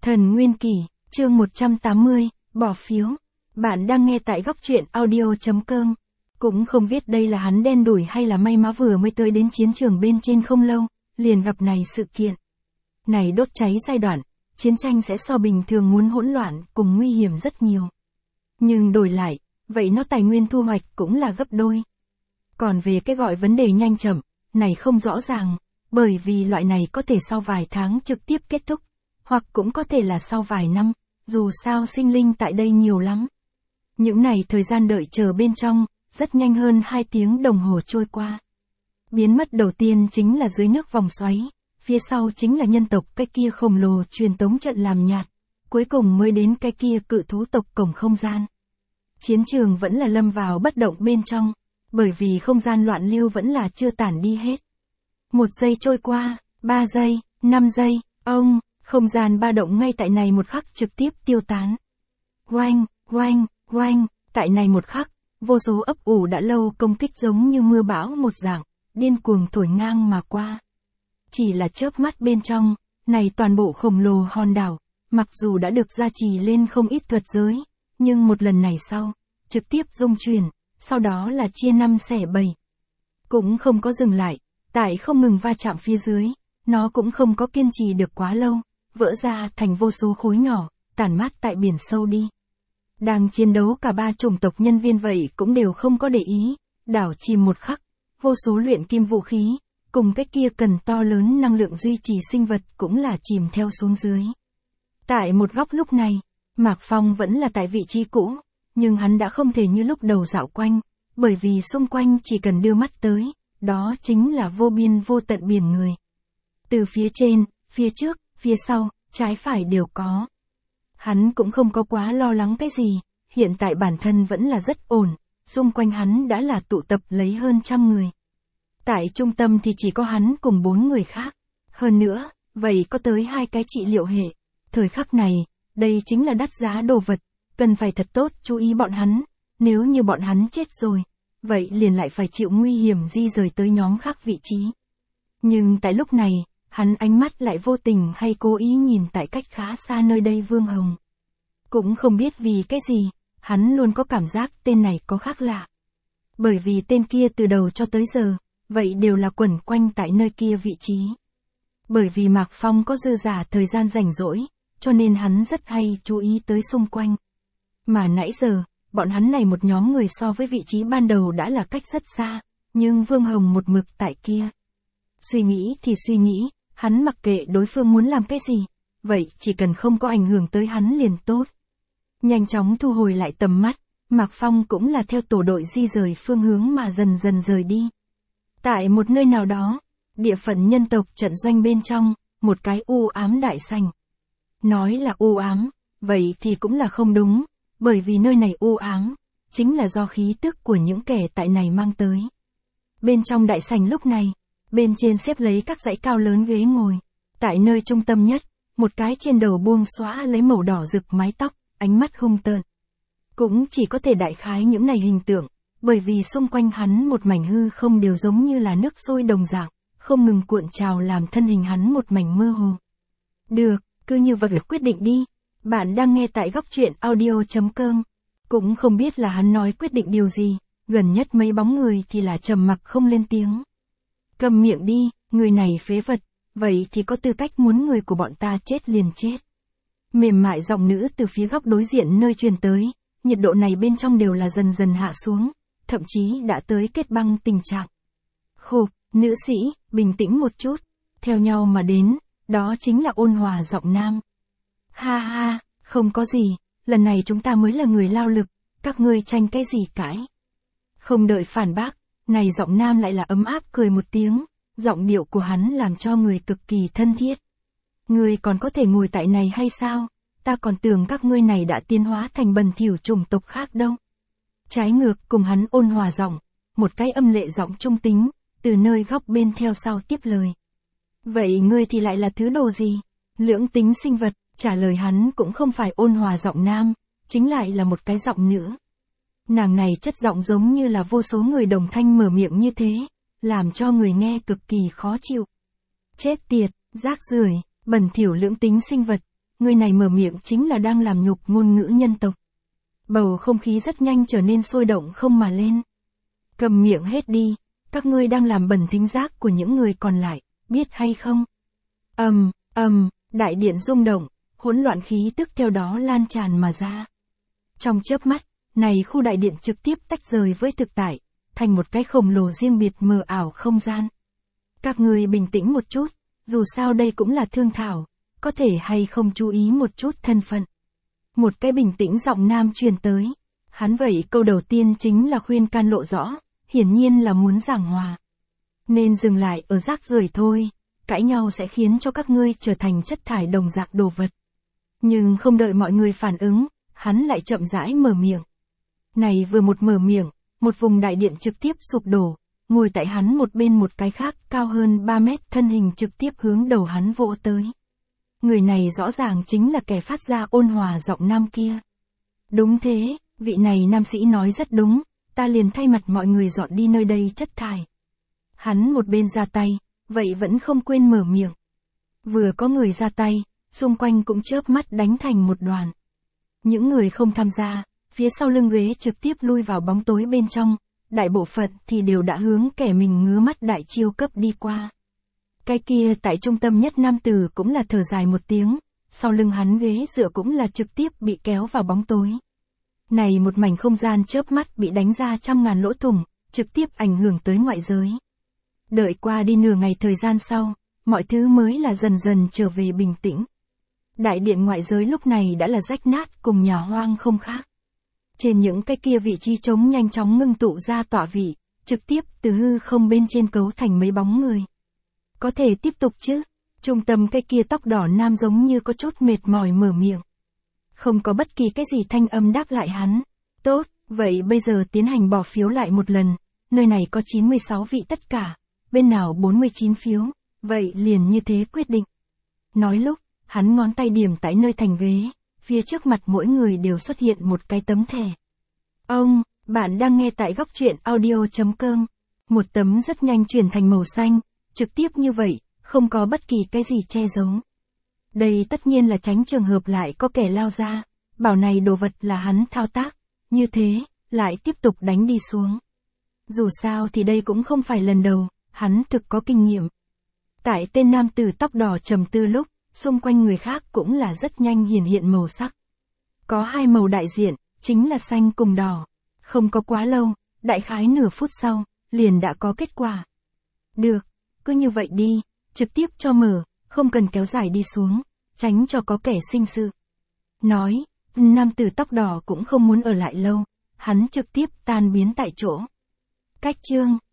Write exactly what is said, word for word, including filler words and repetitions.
Thần Nguyên Kỷ, chương một trăm tám mươi, bỏ phiếu. Bạn đang nghe tại góc truyện audio chấm com. Cũng không biết đây là hắn đen đủi hay là may mắn vừa mới tới đến chiến trường bên trên không lâu, liền gặp này sự kiện. Này đốt cháy giai đoạn, chiến tranh sẽ so bình thường muốn hỗn loạn cùng nguy hiểm rất nhiều. Nhưng đổi lại, vậy nó tài nguyên thu hoạch cũng là gấp đôi. Còn về cái gọi vấn đề nhanh chậm, này không rõ ràng, bởi vì loại này có thể sau vài tháng trực tiếp kết thúc, hoặc cũng có thể là sau vài năm, dù sao sinh linh tại đây nhiều lắm. Những này thời gian đợi chờ bên trong, rất nhanh hơn hai tiếng đồng hồ trôi qua. Biến mất đầu tiên chính là dưới nước vòng xoáy, phía sau chính là nhân tộc cái kia khổng lồ truyền tống trận làm nhạt, cuối cùng mới đến cái kia cự thú tộc cổng không gian. Chiến trường vẫn là lâm vào bất động bên trong, bởi vì không gian loạn lưu vẫn là chưa tản đi hết. Một giây trôi qua, ba giây, năm giây, ông, không gian ba động ngay tại này một khắc trực tiếp tiêu tán. Oanh, oanh, oanh, tại này một khắc, vô số ấp ủ đã lâu công kích giống như mưa bão một dạng, điên cuồng thổi ngang mà qua. Chỉ là chớp mắt bên trong, này toàn bộ khổng lồ hòn đảo, mặc dù đã được gia trì lên không ít thuật giới, nhưng một lần này sau, trực tiếp rung chuyển, sau đó là chia năm xẻ bảy. Cũng không có dừng lại, tại không ngừng va chạm phía dưới, nó cũng không có kiên trì được quá lâu, vỡ ra thành vô số khối nhỏ, tản mát tại biển sâu đi. Đang chiến đấu cả ba chủng tộc nhân viên vậy cũng đều không có để ý, đảo chìm một khắc, vô số luyện kim vũ khí, cùng cái kia cần to lớn năng lượng duy trì sinh vật cũng là chìm theo xuống dưới. Tại một góc lúc này, Mạc Phong vẫn là tại vị trí cũ, nhưng hắn đã không thể như lúc đầu dạo quanh, bởi vì xung quanh chỉ cần đưa mắt tới, đó chính là vô biên vô tận biển người. Từ phía trên, phía trước, phía sau, trái phải đều có. Hắn cũng không có quá lo lắng cái gì, hiện tại bản thân vẫn là rất ổn, xung quanh hắn đã là tụ tập lấy hơn trăm người. Tại trung tâm thì chỉ có hắn cùng bốn người khác. Hơn nữa, vậy có tới hai cái trị liệu hệ. Thời khắc này, đây chính là đắt giá đồ vật, cần phải thật tốt chú ý bọn hắn, nếu như bọn hắn chết rồi, vậy liền lại phải chịu nguy hiểm di rời tới nhóm khác vị trí. Nhưng tại lúc này, hắn ánh mắt lại vô tình hay cố ý nhìn tại cách khá xa nơi đây Vương Hồng. Cũng không biết vì cái gì, hắn luôn có cảm giác tên này có khác lạ. Bởi vì tên kia từ đầu cho tới giờ, vậy đều là quẩn quanh tại nơi kia vị trí. Bởi vì Mạc Phong có dư giả thời gian rảnh rỗi, cho nên hắn rất hay chú ý tới xung quanh. Mà nãy giờ, bọn hắn này một nhóm người so với vị trí ban đầu đã là cách rất xa, nhưng Vương Hồng một mực tại kia. Suy nghĩ thì suy nghĩ, hắn mặc kệ đối phương muốn làm cái gì, vậy chỉ cần không có ảnh hưởng tới hắn liền tốt. Nhanh chóng thu hồi lại tầm mắt, Mạc Phong cũng là theo tổ đội di rời phương hướng mà dần dần rời đi. Tại một nơi nào đó, địa phận nhân tộc trận doanh bên trong, một cái u ám đại sảnh. Nói là u ám, vậy thì cũng là không đúng, bởi vì nơi này u ám, chính là do khí tức của những kẻ tại này mang tới. Bên trong đại sảnh lúc này, bên trên xếp lấy các dãy cao lớn ghế ngồi, tại nơi trung tâm nhất, một cái trên đầu buông xõa lấy màu đỏ rực mái tóc, ánh mắt hung tợn. Cũng chỉ có thể đại khái những này hình tượng, bởi vì xung quanh hắn một mảnh hư không đều giống như là nước sôi đồng dạng, không ngừng cuộn trào làm thân hình hắn một mảnh mơ hồ. Được, cứ như vậy quyết định đi. Bạn đang nghe tại góc truyện audio chấm com. Cũng không biết là hắn nói quyết định điều gì, gần nhất mấy bóng người thì là trầm mặc không lên tiếng. Cầm miệng đi, người này phế vật, vậy thì có tư cách muốn người của bọn ta chết liền chết. Mềm mại giọng nữ từ phía góc đối diện nơi truyền tới, nhiệt độ này bên trong đều là dần dần hạ xuống, thậm chí đã tới kết băng tình trạng. Khục, nữ sĩ, bình tĩnh một chút, theo nhau mà đến, đó chính là ôn hòa giọng nam. Ha ha, không có gì, lần này chúng ta mới là người lao lực, các ngươi tranh cái gì cãi. Không đợi phản bác, này giọng nam lại là ấm áp cười một tiếng, giọng điệu của hắn làm cho người cực kỳ thân thiết. Ngươi còn có thể ngồi tại này hay sao, ta còn tưởng các ngươi này đã tiến hóa thành bần thỉu chủng tộc khác đâu. Trái ngược cùng hắn ôn hòa giọng, một cái âm lệ giọng trung tính, từ nơi góc bên theo sau tiếp lời. Vậy ngươi thì lại là thứ đồ gì? Lưỡng tính sinh vật, trả lời hắn cũng không phải ôn hòa giọng nam, chính lại là một cái giọng nữ. Nàng này chất giọng giống như là vô số người đồng thanh mở miệng như thế, làm cho người nghe cực kỳ khó chịu. Chết tiệt, rác rưởi, bẩn thỉu lưỡng tính sinh vật, người này mở miệng chính là đang làm nhục ngôn ngữ nhân tộc. Bầu không khí rất nhanh trở nên sôi động không mà lên. Cầm miệng hết đi, các ngươi đang làm bẩn thính giác của những người còn lại, biết hay không? Ầm, ầm, đại điện rung động, hỗn loạn khí tức theo đó lan tràn mà ra. Trong chớp mắt, này khu đại điện trực tiếp tách rời với thực tại, thành một cái khổng lồ riêng biệt mờ ảo không gian. Các ngươi bình tĩnh một chút, dù sao đây cũng là thương thảo, có thể hay không chú ý một chút thân phận. Một cái bình tĩnh giọng nam truyền tới. Hắn vậy câu đầu tiên chính là khuyên can lộ rõ, hiển nhiên là muốn giảng hòa. Nên dừng lại ở rác rưởi thôi, cãi nhau sẽ khiến cho các ngươi trở thành chất thải đồng dạng đồ vật. Nhưng không đợi mọi người phản ứng, hắn lại chậm rãi mở miệng. Này vừa một mở miệng, một vùng đại điện trực tiếp sụp đổ, ngồi tại hắn một bên một cái khác cao hơn ba mét thân hình trực tiếp hướng đầu hắn vỗ tới. Người này rõ ràng chính là kẻ phát ra ôn hòa giọng nam kia. Đúng thế, vị này nam sĩ nói rất đúng, ta liền thay mặt mọi người dọn đi nơi đây chất thải. Hắn một bên ra tay, vậy vẫn không quên mở miệng. Vừa có người ra tay, xung quanh cũng chớp mắt đánh thành một đoàn. Những người không tham gia, phía sau lưng ghế trực tiếp lui vào bóng tối bên trong, đại bộ phận thì đều đã hướng kẻ mình ngứa mắt đại chiêu cấp đi qua. Cái kia tại trung tâm nhất nam tử cũng là thở dài một tiếng, sau lưng hắn ghế dựa cũng là trực tiếp bị kéo vào bóng tối. Này một mảnh không gian chớp mắt bị đánh ra trăm ngàn lỗ thủng, trực tiếp ảnh hưởng tới ngoại giới. Đợi qua đi nửa ngày thời gian sau, mọi thứ mới là dần dần trở về bình tĩnh. Đại điện ngoại giới lúc này đã là rách nát cùng nhà hoang không khác. Trên những cái kia vị trí trống nhanh chóng ngưng tụ ra tọa vị, trực tiếp từ hư không bên trên cấu thành mấy bóng người. Có thể tiếp tục chứ? Trung tâm cái kia tóc đỏ nam giống như có chút mệt mỏi mở miệng. Không có bất kỳ cái gì thanh âm đáp lại hắn. Tốt, vậy bây giờ tiến hành bỏ phiếu lại một lần, nơi này có chín mươi sáu vị tất cả, bên nào bốn mươi chín phiếu, vậy liền như thế quyết định. Nói lúc, hắn ngón tay điểm tại nơi thành ghế, phía trước mặt mỗi người đều xuất hiện một cái tấm thẻ. Ông, bạn đang nghe tại góc truyện audio chấm com. Một tấm rất nhanh chuyển thành màu xanh, trực tiếp như vậy, không có bất kỳ cái gì che giấu. Đây tất nhiên là tránh trường hợp lại có kẻ lao ra, bảo này đồ vật là hắn thao tác, như thế, lại tiếp tục đánh đi xuống. Dù sao thì đây cũng không phải lần đầu, hắn thực có kinh nghiệm. Tại tên nam tử tóc đỏ trầm tư lúc, xung quanh người khác cũng là rất nhanh hiển hiện màu sắc. Có hai màu đại diện, chính là xanh cùng đỏ. Không có quá lâu, đại khái nửa phút sau, liền đã có kết quả. Được, cứ như vậy đi, trực tiếp cho mở, không cần kéo dài đi xuống, tránh cho có kẻ sinh sự. Nói, nam tử tóc đỏ cũng không muốn ở lại lâu, hắn trực tiếp tan biến tại chỗ. Cách chương,